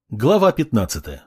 Глава 15.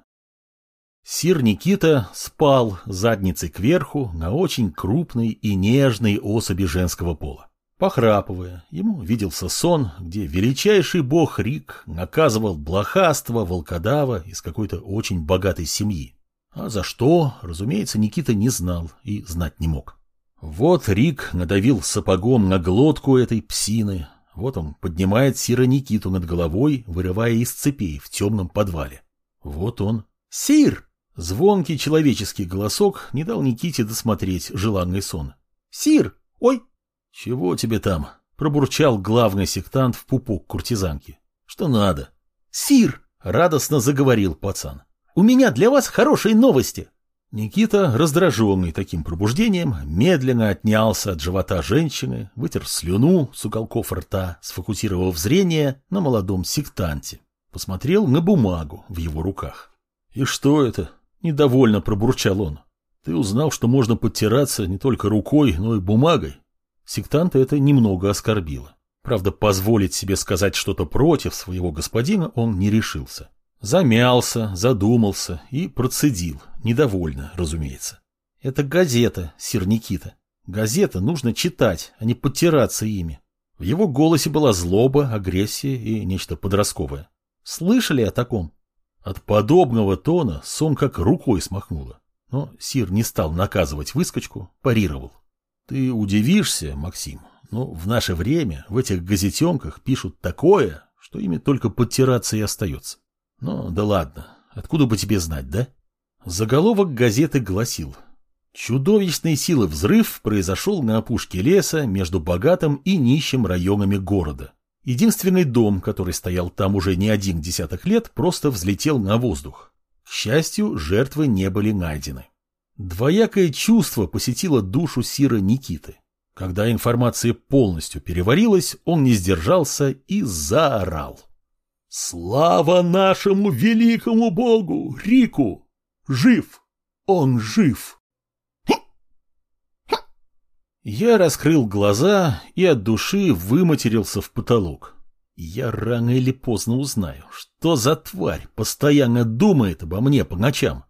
Сир Никита спал задницей кверху на очень крупной и нежной особи женского пола. Похрапывая, ему виделся сон, где величайший бог Рик наказывал блохастого волкодава из какой-то очень богатой семьи. А за что, разумеется, Никита не знал и знать не мог. Вот Рик надавил сапогом на глотку этой псины. Вот он поднимает сира Никиту над головой, вырывая из цепей в темном подвале. Вот он. «Сир!» Звонкий человеческий голосок не дал Никите досмотреть желанный сон. «Сир! Ой!» «Чего тебе там?» — пробурчал главный сектант в пупок куртизанки. «Что надо?» «Сир!» — радостно заговорил пацан. «У меня для вас хорошие новости!» Никита, раздраженный таким пробуждением, медленно отнялся от живота женщины, вытер слюну с уголков рта, сфокусировав зрение на молодом сектанте. Посмотрел на бумагу в его руках. «И что это?» — недовольно пробурчал он. «Ты узнал, что можно подтираться не только рукой, но и бумагой?» Сектанта это немного оскорбило. Правда, позволить себе сказать что-то против своего господина он не решился. Замялся, задумался и процедил, недовольно, разумеется. «Это газета, сир Никита. Газета нужно читать, а не подтираться ими». В его голосе была злоба, агрессия и нечто подростковое. «Слышали о таком?» От подобного тона сон как рукой смахнуло. Но сир не стал наказывать выскочку, парировал. «Ты удивишься, Максим, но в наше время в этих газетенках пишут такое, что ими только подтираться и остается. Ну, да ладно, откуда бы тебе знать, да?» Заголовок газеты гласил: «Чудовищной силы взрыв произошел на опушке леса между богатым и нищим районами города. Единственный дом, который стоял там уже не один десяток лет, просто взлетел на воздух. К счастью, жертвы не были найдены». Двоякое чувство посетило душу сира Никиты. Когда информация полностью переварилась, он не сдержался и заорал. «Слава нашему великому богу, Рику! Жив! Он жив!» Я раскрыл глаза и от души выматерился в потолок. Я рано или поздно узнаю, что за тварь постоянно думает обо мне по ночам.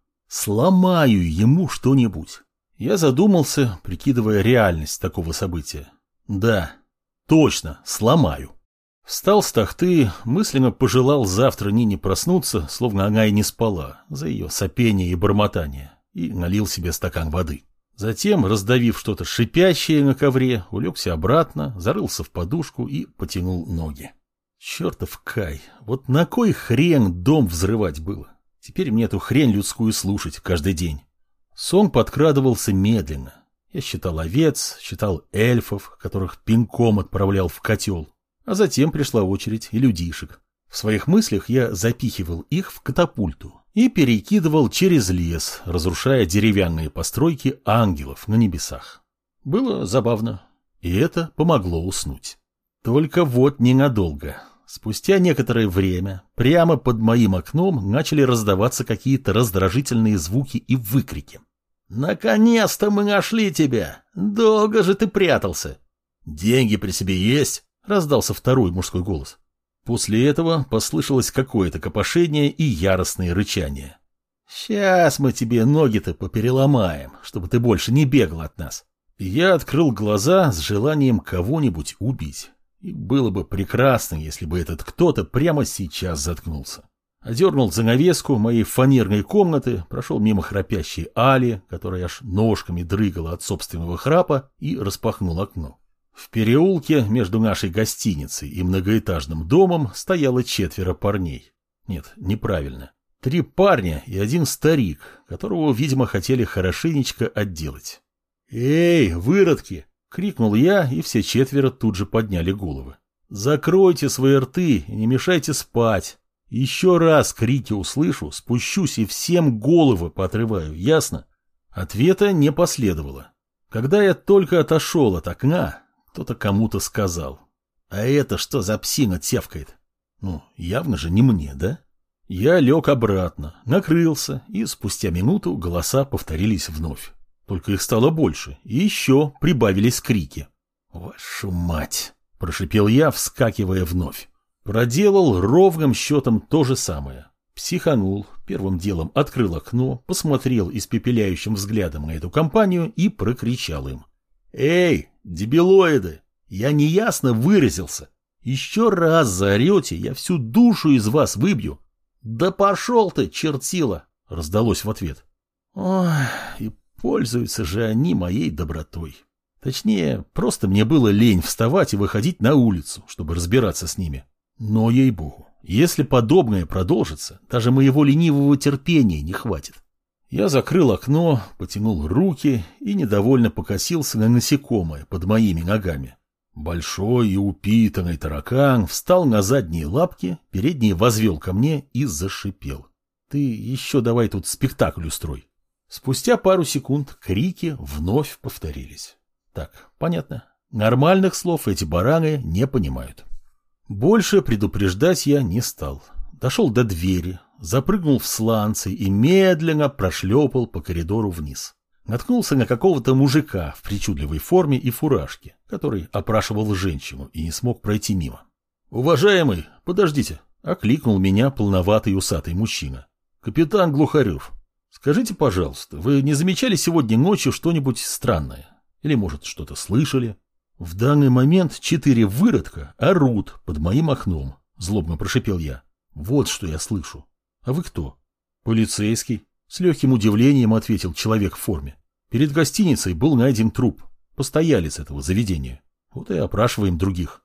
Сломаю ему что-нибудь. Я задумался, прикидывая реальность такого события. Да, точно, сломаю. Встал с тахты, мысленно пожелал завтра Нине проснуться, словно она и не спала, за ее сопение и бормотание, и налил себе стакан воды. Затем, раздавив что-то шипящее на ковре, улегся обратно, зарылся в подушку и потянул ноги. Чертов Кай, вот на кой хрен дом взрывать было? Теперь мне эту хрень людскую слушать каждый день. Сон подкрадывался медленно. Я считал овец, считал эльфов, которых пинком отправлял в котел. А затем пришла очередь и людишек. В своих мыслях я запихивал их в катапульту и перекидывал через лес, разрушая деревянные постройки ангелов на небесах. Было забавно, и это помогло уснуть. Только вот ненадолго. Спустя некоторое время прямо под моим окном начали раздаваться какие-то раздражительные звуки и выкрики. «Наконец-то мы нашли тебя! Долго же ты прятался!» «Деньги при себе есть?» — раздался второй мужской голос. После этого послышалось какое-то копошение и яростное рычание. «Сейчас мы тебе ноги-то попереломаем, чтобы ты больше не бегал от нас». Я открыл глаза с желанием кого-нибудь убить. И было бы прекрасно, если бы этот кто-то прямо сейчас заткнулся. Одернул занавеску моей фанерной комнаты, прошел мимо храпящей Али, которая аж ножками дрыгала от собственного храпа, и распахнул окно. В переулке между нашей гостиницей и многоэтажным домом стояло 4 парней. Нет, неправильно. 3 парня и 1 старик, которого, видимо, хотели хорошенечко отделать. «Эй, выродки!» — крикнул я, и все 4 тут же подняли головы. «Закройте свои рты и не мешайте спать. Еще раз крики услышу, спущусь и всем головы поотрываю, ясно?» Ответа не последовало. Когда я только отошел от окна, кто-то кому-то сказал: «А это что за псина тявкает?» Ну, явно же не мне, да? Я лег обратно, накрылся, и спустя минуту голоса повторились вновь. Только их стало больше, и еще прибавились крики. «Вашу мать!» – прошипел я, вскакивая вновь. Проделал ровным счетом то же самое. Психанул, первым делом открыл окно, посмотрел испепеляющим взглядом на эту компанию и прокричал им. «Эй, дебилоиды, я неясно выразился. Еще раз заорете, я всю душу из вас выбью». «Да пошел ты, чертила!» — раздалось в ответ. Ой, и пользуются же они моей добротой. Точнее, просто мне было лень вставать и выходить на улицу, чтобы разбираться с ними. Но, ей-богу, если подобное продолжится, даже моего ленивого терпения не хватит. Я закрыл окно, потянул руки и недовольно покосился на насекомое под моими ногами. Большой и упитанный таракан встал на задние лапки, передние возвел ко мне и зашипел. «Ты еще давай тут спектакль устрой». Спустя пару секунд крики вновь повторились. Так, понятно. Нормальных слов эти бараны не понимают. Больше предупреждать я не стал. Дошел до двери, запрыгнул в сланцы и медленно прошлепал по коридору вниз. Наткнулся на какого-то мужика в причудливой форме и фуражке, который опрашивал женщину и не смог пройти мимо. «Уважаемый, подождите!» — окликнул меня полноватый усатый мужчина. «Капитан Глухарев, скажите, пожалуйста, вы не замечали сегодня ночью что-нибудь странное? Или, может, что-то слышали? В данный момент 4 выродка орут под моим окном», — злобно прошипел я. «Вот что я слышу. А вы кто?» «Полицейский», — с легким удивлением ответил человек в форме. «Перед гостиницей был найден труп, постоялец этого заведения. Вот и опрашиваем других».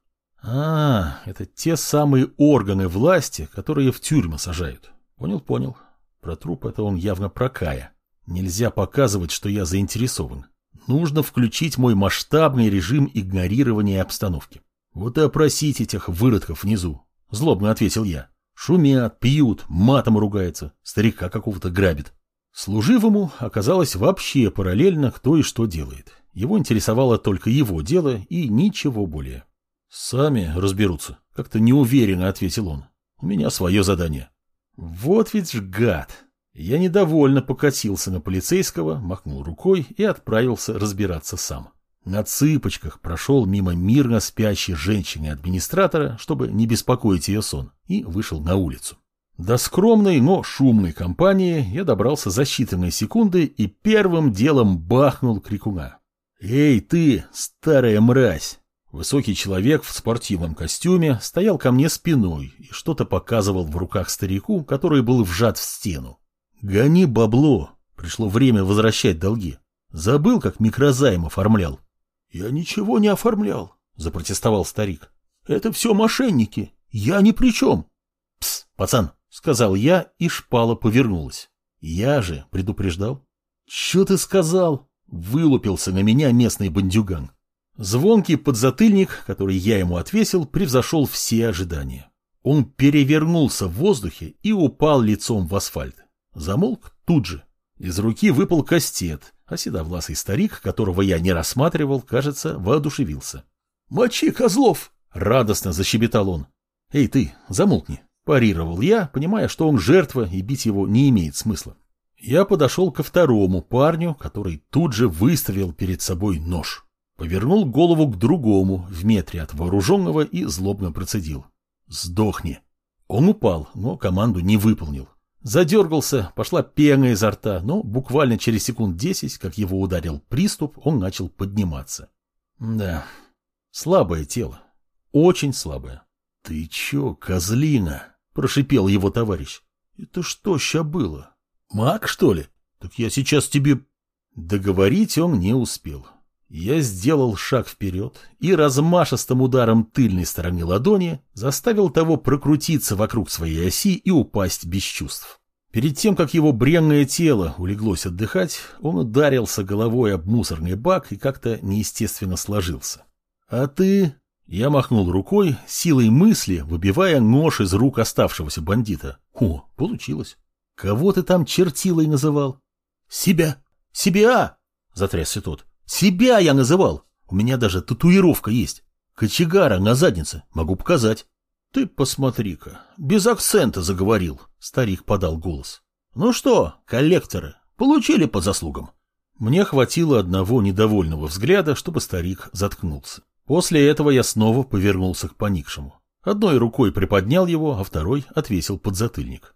Это те самые органы власти, которые в тюрьмы сажают. Понял. Про труп это он явно про Кая. Нельзя показывать, что я заинтересован. Нужно включить мой масштабный режим игнорирования обстановки. Вот и опросить этих выродков внизу, злобно ответил я. Шумят, пьют, матом ругаются, старика какого-то грабит. Служивому оказалось вообще параллельно, кто и что делает. Его интересовало только его дело и ничего более. «Сами разберутся», — как-то неуверенно ответил он. «У меня свое задание». Вот ведь ж гад. Я недовольно покатился на полицейского, махнул рукой и отправился разбираться сам. На цыпочках прошел мимо мирно спящей женщины-администратора, чтобы не беспокоить ее сон, и вышел на улицу. До скромной, но шумной компании я добрался за считанные секунды и первым делом бахнул крикуна. «Эй ты, старая мразь!» Высокий человек в спортивном костюме стоял ко мне спиной и что-то показывал в руках старику, который был вжат в стену. «Гони бабло, пришло время возвращать долги. Забыл, как микрозайм оформлял?» «Я ничего не оформлял», — запротестовал старик. «Это все мошенники, я ни при чем». «Пс, пацан», — сказал я, и шпала повернулась. «Я же предупреждал». «Че ты сказал?» — вылупился на меня местный бандюган. Звонкий подзатыльник, который я ему отвесил, превзошел все ожидания. Он перевернулся в воздухе и упал лицом в асфальт. Замолк тут же. Из руки выпал кастет, а седовласый старик, которого я не рассматривал, кажется, воодушевился. «Мочи, козлов!» — радостно защебетал он. «Эй ты, замолкни!» — парировал я, понимая, что он жертва и бить его не имеет смысла. Я подошел ко второму парню, который тут же выставил перед собой нож. Повернул голову к другому в метре от вооруженного и злобно процедил. «Сдохни!» Он упал, но команду не выполнил. Задергался, пошла пена изо рта, но буквально через секунд 10, как его ударил приступ, он начал подниматься. Да, слабое тело. Очень слабое. «Ты че, козлина?» – прошипел его товарищ. «Это что ща было? Маг, что ли? Так я сейчас тебе...» Договорить он не успел. Я сделал шаг вперед и размашистым ударом тыльной стороны ладони заставил того прокрутиться вокруг своей оси и упасть без чувств. Перед тем, как его бренное тело улеглось отдыхать, он ударился головой об мусорный бак и как-то неестественно сложился. «А ты...» Я махнул рукой, силой мысли выбивая нож из рук оставшегося бандита. О, получилось. «Кого ты там чертилой называл?» «Себя! Себя!» — затрясся тот. «Себя я называл. У меня даже татуировка есть. Кочегара на заднице. Могу показать». «Ты посмотри-ка, без акцента заговорил», — старик подал голос. «Ну что, коллекторы, получили по заслугам?» Мне хватило одного недовольного взгляда, чтобы старик заткнулся. После этого я снова повернулся к поникшему. Одной рукой приподнял его, а второй отвесил подзатыльник.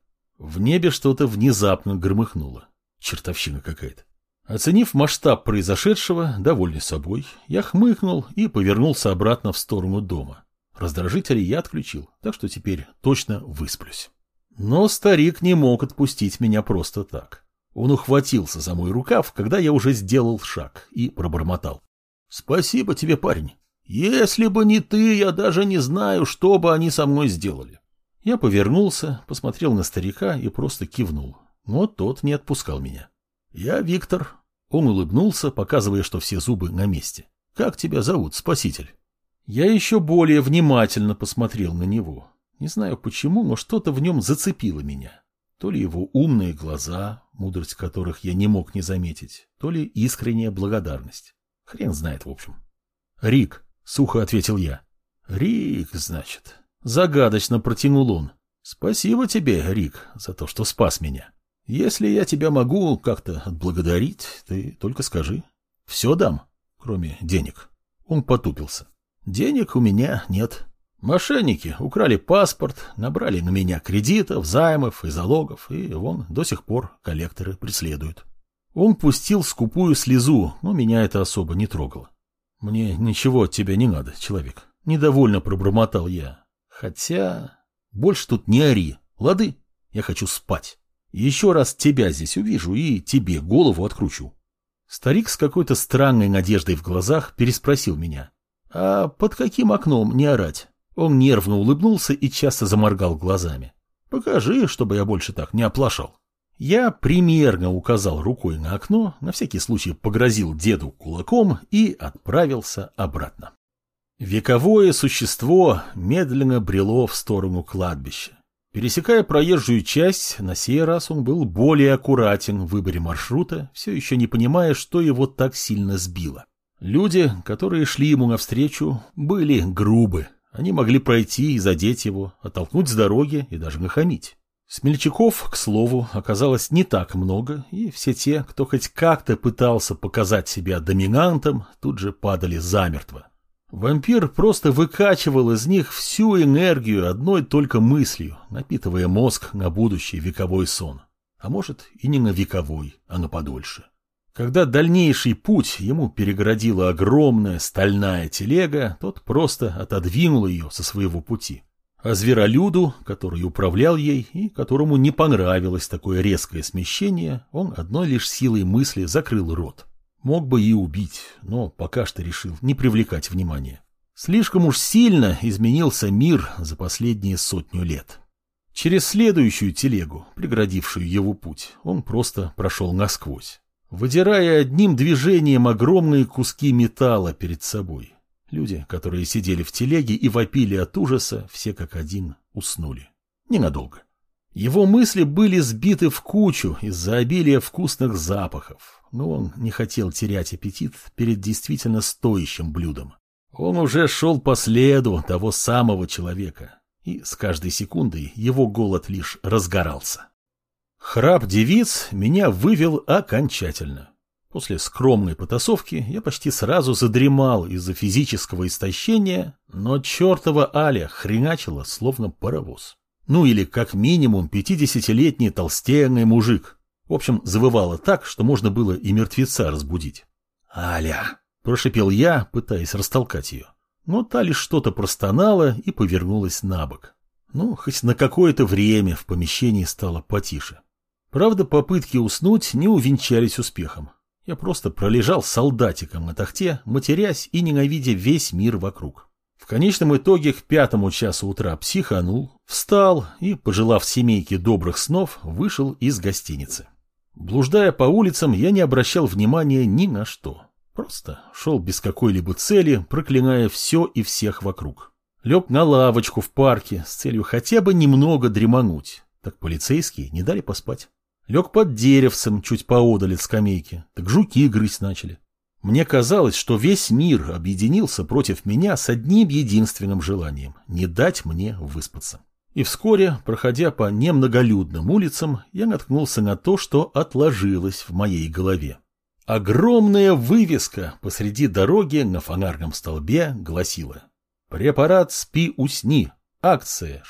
В небе что-то внезапно громыхнуло. Чертовщина какая-то. Оценив масштаб произошедшего, довольный собой, я хмыкнул и повернулся обратно в сторону дома. Раздражители я отключил, так что теперь точно высплюсь. Но старик не мог отпустить меня просто так. Он ухватился за мой рукав, когда я уже сделал шаг, и пробормотал. «Спасибо тебе, парень. Если бы не ты, я даже не знаю, что бы они со мной сделали». Я повернулся, посмотрел на старика и просто кивнул, но тот не отпускал меня. «Я Виктор». Он улыбнулся, показывая, что все зубы на месте. «Как тебя зовут, спаситель?» Я еще более внимательно посмотрел на него. Не знаю почему, но что-то в нем зацепило меня. То ли его умные глаза, мудрость которых я не мог не заметить, то ли искренняя благодарность. Хрен знает, в общем. «Рик», — сухо ответил я. «Рик, значит». Загадочно протянул он. «Спасибо тебе, Рик, за то, что спас меня. Если я тебя могу как-то отблагодарить, ты только скажи. Все дам, кроме денег». Он потупился. «Денег у меня нет. Мошенники украли паспорт, набрали на меня кредитов, займов и залогов, и вон до сих пор коллекторы преследуют». Он пустил скупую слезу, но меня это особо не трогало. «Мне ничего от тебя не надо, человек», — недовольно пробормотал я. «Хотя... больше тут не ори, лады? Я хочу спать. Еще раз тебя здесь увижу и тебе голову откручу». Старик с какой-то странной надеждой в глазах переспросил меня. «А под каким окном не орать?» Он нервно улыбнулся и часто заморгал глазами. «Покажи, чтобы я больше так не оплошал». Я примерно указал рукой на окно, на всякий случай погрозил деду кулаком и отправился обратно. Вековое существо медленно брело в сторону кладбища. Пересекая проезжую часть, на сей раз он был более аккуратен в выборе маршрута, все еще не понимая, что его так сильно сбило. Люди, которые шли ему навстречу, были грубы. Они могли пройти и задеть его, оттолкнуть с дороги и даже нахамить. Смельчаков, к слову, оказалось не так много, и все те, кто хоть как-то пытался показать себя доминантом, тут же падали замертво. Вампир просто выкачивал из них всю энергию одной только мыслью, напитывая мозг на будущий вековой сон. А может, и не на вековой, а на подольше. Когда дальнейший путь ему перегородила огромная стальная телега, тот просто отодвинул ее со своего пути. А зверолюду, который управлял ей и которому не понравилось такое резкое смещение, он одной лишь силой мысли закрыл рот. Мог бы и убить, но пока что решил не привлекать внимания. Слишком уж сильно изменился мир за последние 100 лет. Через следующую телегу, преградившую его путь, он просто прошел насквозь, выдирая одним движением огромные куски металла перед собой. Люди, которые сидели в телеге и вопили от ужаса, все как один уснули. Ненадолго. Его мысли были сбиты в кучу из-за обилия вкусных запахов, но он не хотел терять аппетит перед действительно стоящим блюдом. Он уже шел по следу того самого человека, и с каждой секундой его голод лишь разгорался. Храп девиц меня вывел окончательно. После скромной потасовки я почти сразу задремал из-за физического истощения, но чертова Аля хреначила, словно паровоз. Ну или как минимум 50-летний толстенный мужик. В общем, завывала так, что можно было и мертвеца разбудить. «Аля!» – прошипел я, пытаясь растолкать ее. Но та лишь что-то простонала и повернулась на бок. Ну, хоть на какое-то время в помещении стало потише. Правда, попытки уснуть не увенчались успехом. Я просто пролежал солдатиком на тахте, матерясь и ненавидя весь мир вокруг. В конечном итоге к 5 часу утра психанул, встал и, пожелав семейке добрых снов, вышел из гостиницы. Блуждая по улицам, я не обращал внимания ни на что. Просто шел без какой-либо цели, проклиная все и всех вокруг. Лег на лавочку в парке с целью хотя бы немного дремануть, так полицейские не дали поспать. Лег под деревцем чуть поодаль от скамейки, так жуки грызть начали. Мне казалось, что весь мир объединился против меня с одним единственным желанием – не дать мне выспаться. И вскоре, проходя по немноголюдным улицам, я наткнулся на то, что отложилось в моей голове. Огромная вывеска посреди дороги на фонарном столбе гласила: «Препарат «Спи, усни». Акция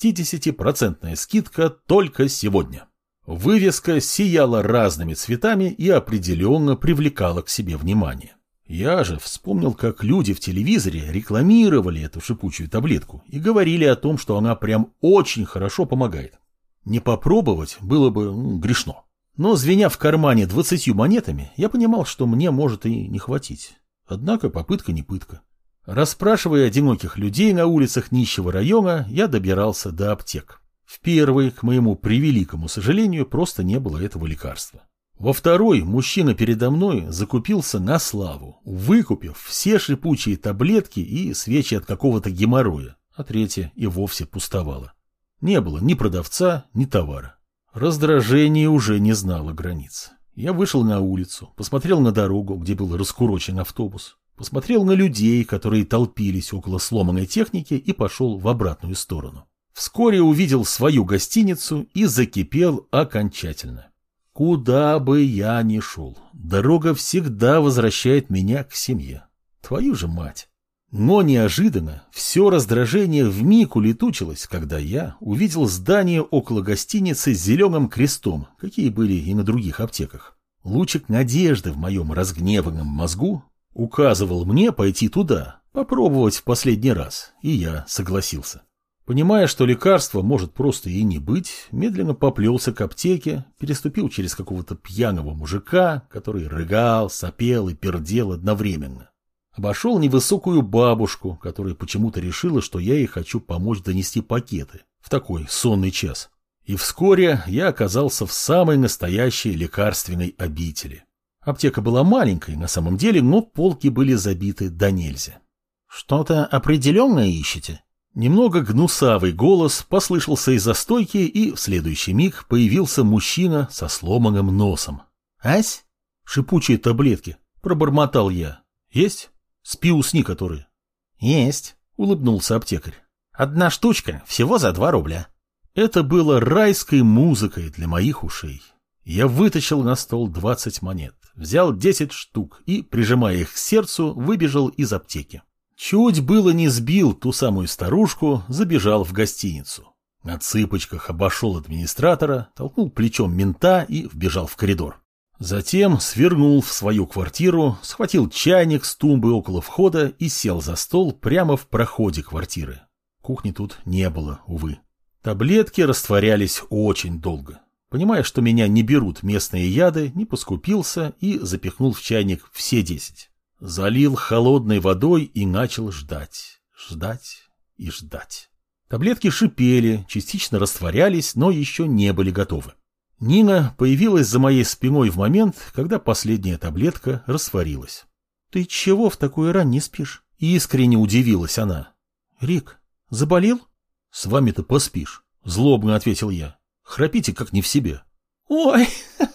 60% скидка только сегодня. Вывеска сияла разными цветами и определенно привлекала к себе внимание. Я же вспомнил, как люди в телевизоре рекламировали эту шипучую таблетку и говорили о том, что она прям очень хорошо помогает. Не попробовать было бы грешно. Но, звеня в кармане 20 монетами, я понимал, что мне может и не хватить. Однако попытка не пытка. Расспрашивая одиноких людей на улицах нищего района, я добирался до аптек. В первой, к моему превеликому сожалению, просто не было этого лекарства. Во второй мужчина передо мной закупился на славу, выкупив все шипучие таблетки и свечи от какого-то геморроя, а третья и вовсе пустовала. Не было ни продавца, ни товара. Раздражение уже не знало границ. Я вышел на улицу, посмотрел на дорогу, где был раскурочен автобус, посмотрел на людей, которые толпились около сломанной техники, и пошел в обратную сторону. Вскоре увидел свою гостиницу и закипел окончательно. Куда бы я ни шел, дорога всегда возвращает меня к семье. Твою же мать! Но неожиданно все раздражение вмиг улетучилось, когда я увидел здание около гостиницы с зеленым крестом, какие были и на других аптеках. Лучик надежды в моем разгневанном мозгу указывал мне пойти туда, попробовать в последний раз, и я согласился. Понимая, что лекарства может просто и не быть, медленно поплелся к аптеке, переступил через какого-то пьяного мужика, который рыгал, сопел и пердел одновременно. Обошел невысокую бабушку, которая почему-то решила, что я ей хочу помочь донести пакеты в такой сонный час. И вскоре я оказался в самой настоящей лекарственной обители. Аптека была маленькой на самом деле, но полки были забиты до нельзя. «Что-то определенное ищете?» Немного гнусавый голос послышался из-за стойки, и в следующий миг появился мужчина со сломанным носом. «Ась?» «Шипучие таблетки», — пробормотал я. «Есть? Спи-усни которые». «Есть», — улыбнулся аптекарь. «1 штучка, всего за 2 рубля». Это было райской музыкой для моих ушей. Я вытащил на стол 20 монет, взял 10 штук и, прижимая их к сердцу, выбежал из аптеки. Чуть было не сбил ту самую старушку, забежал в гостиницу. На цыпочках обошел администратора, толкнул плечом мента и вбежал в коридор. Затем свернул в свою квартиру, схватил чайник с тумбы около входа и сел за стол прямо в проходе квартиры. Кухни тут не было, увы. Таблетки растворялись очень долго. Понимая, что меня не берут местные яды, не поскупился и запихнул в чайник все 10. Залил холодной водой и начал ждать, ждать и ждать. Таблетки шипели, частично растворялись, но еще не были готовы. Нина появилась за моей спиной в момент, когда последняя таблетка растворилась. «Ты чего в такую рань не спишь?» — искренне удивилась она. «Рик, заболел?» «С вами-то поспишь», — злобно ответил я. «Храпите как не в себе». «Ой,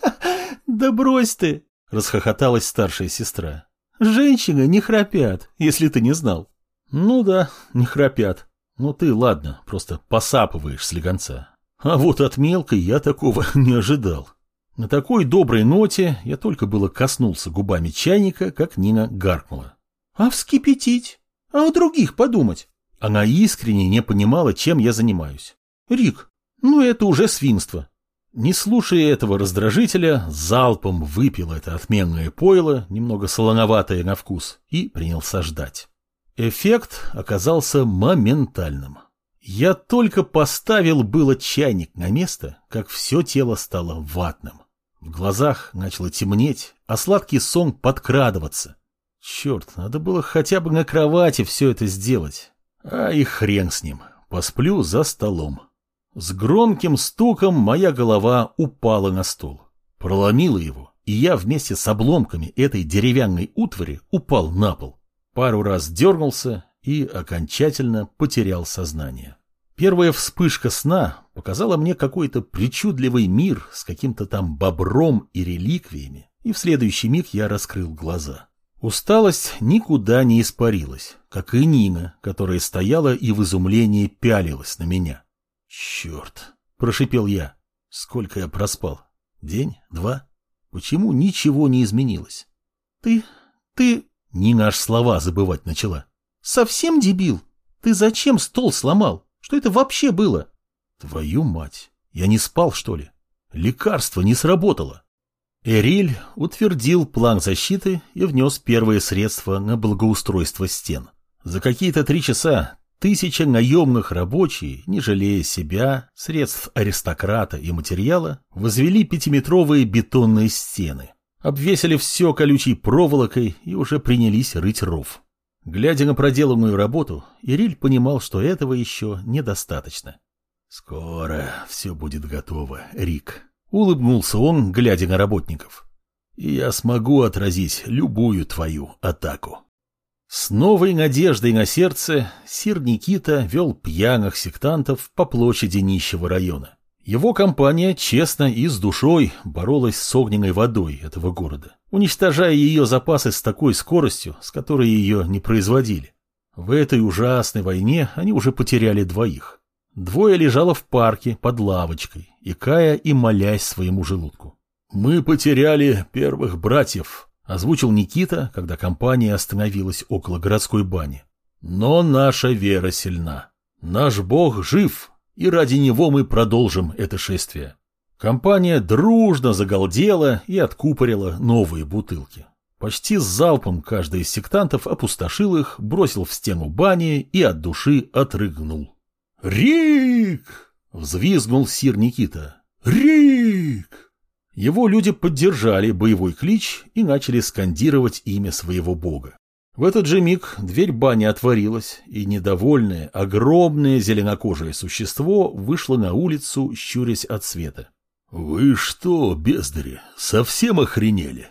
да брось ты!» — расхохоталась старшая сестра. «Женщины не храпят, если ты не знал». «Ну да, не храпят. Ну ты, ладно, просто посапываешь слегонца. А вот от мелкой я такого не ожидал». На такой доброй ноте я только было коснулся губами чайника, как Нина гаркнула. «А вскипятить? А у других подумать?» Она искренне не понимала, чем я занимаюсь. «Рик, ну это уже свинство». Не слушая этого раздражителя, залпом выпил это отменное пойло, немного солоноватое на вкус, и принялся ждать. Эффект оказался моментальным. Я только поставил было чайник на место, как все тело стало ватным. В глазах начало темнеть, а сладкий сон подкрадываться. Черт, надо было хотя бы на кровати все это сделать. А и хрен с ним, посплю за столом. С громким стуком моя голова упала на стол. Проломила его, и я вместе с обломками этой деревянной утвари упал на пол. Пару раз дернулся и окончательно потерял сознание. Первая вспышка сна показала мне какой-то причудливый мир с каким-то там бобром и реликвиями, и в следующий миг я раскрыл глаза. Усталость никуда не испарилась, как и Нина, которая стояла и в изумлении пялилась на меня. «Черт!» – прошипел я. «Сколько я проспал? День? 2? Почему ничего не изменилось?» «Ты... Нина аж слова забывать начала. «Совсем дебил? Ты зачем стол сломал? Что это вообще было? Твою мать, я не спал, что ли? Лекарство не сработало. Эриль утвердил план защиты и внес первые средства на благоустройство стен. За какие-то 3 часа 1000 наемных рабочих, не жалея себя, средств аристократа и материала, возвели 5-метровые бетонные стены, обвесили все колючей проволокой и уже принялись рыть ров. Глядя на проделанную работу, Эриль понимал, что этого еще недостаточно. «Скоро все будет готово, Рик», — улыбнулся он, глядя на работников. «И я смогу отразить любую твою атаку». С новой надеждой на сердце сир Никита вел пьяных сектантов по площади нищего района. Его компания честно и с душой боролась с огненной водой этого города, уничтожая ее запасы с такой скоростью, с которой ее не производили. В этой ужасной войне они уже потеряли 2. 2 лежало в парке под лавочкой, икая и молясь своему желудку. «Мы потеряли первых братьев», — озвучил Никита, когда компания остановилась около городской бани. «Но наша вера сильна. Наш Бог жив, и ради него мы продолжим это шествие». Компания дружно загалдела и откупорила новые бутылки. Почти с залпом каждый из сектантов опустошил их, бросил в стену бани и от души отрыгнул. «Рик!» — взвизгнул сир Никита. «Рик!» Его люди поддержали боевой клич и начали скандировать имя своего бога. В этот же миг дверь бани отворилась, и недовольное, огромное зеленокожее существо вышло на улицу, щурясь от света. «Вы что, бездари, совсем охренели?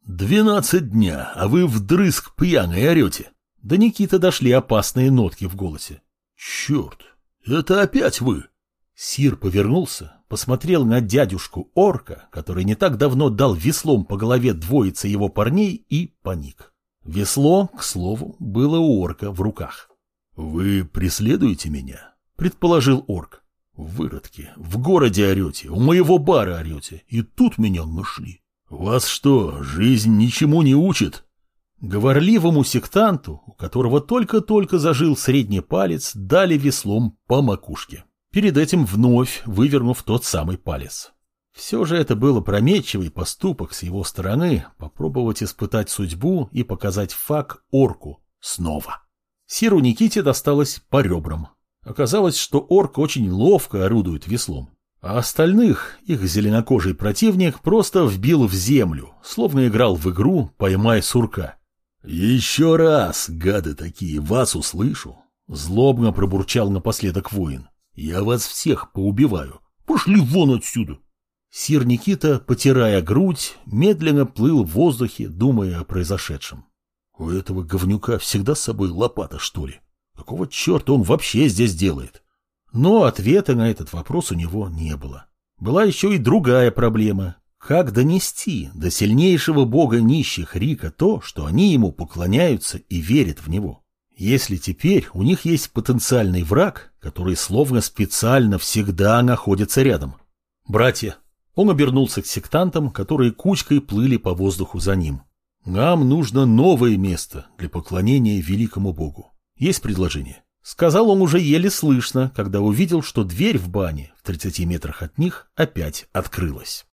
12 дня, а вы вдрызг пьяные орете!» До Никиты дошли опасные нотки в голосе. «Черт, это опять вы!» Сир повернулся, посмотрел на дядюшку-орка, который не так давно дал веслом по голове двоице его парней, и паник. Весло, к слову, было у орка в руках. «Вы преследуете меня?» — предположил орк. «Выродки, в городе орете, у моего бара орете, и тут меня нашли. Вас что, жизнь ничему не учит?» Говорливому сектанту, у которого только-только зажил средний палец, дали веслом по макушке, перед этим вновь вывернув тот самый палец. Все же это был опрометчивый поступок с его стороны попробовать испытать судьбу и показать факт орку снова. Сиру Никите досталось по ребрам. Оказалось, что орк очень ловко орудует веслом, а остальных их зеленокожий противник просто вбил в землю, словно играл в игру «Поймай сурка». «Еще раз, гады такие, вас услышу!» — злобно пробурчал напоследок воин. «Я вас всех поубиваю. Пошли вон отсюда!» Сир Никита, потирая грудь, медленно плыл в воздухе, думая о произошедшем. У этого говнюка всегда с собой лопата, что ли? Какого черта он вообще здесь делает? Но ответа на этот вопрос у него не было. Была еще и другая проблема. Как донести до сильнейшего бога нищих Рика то, что они ему поклоняются и верят в него? Если теперь у них есть потенциальный враг, который словно специально всегда находится рядом. «Братья!» Он обернулся к сектантам, которые кучкой плыли по воздуху за ним. «Нам нужно новое место для поклонения великому богу. Есть предложение?» Сказал он уже еле слышно, когда увидел, что дверь в бане в 30 метрах от них опять открылась.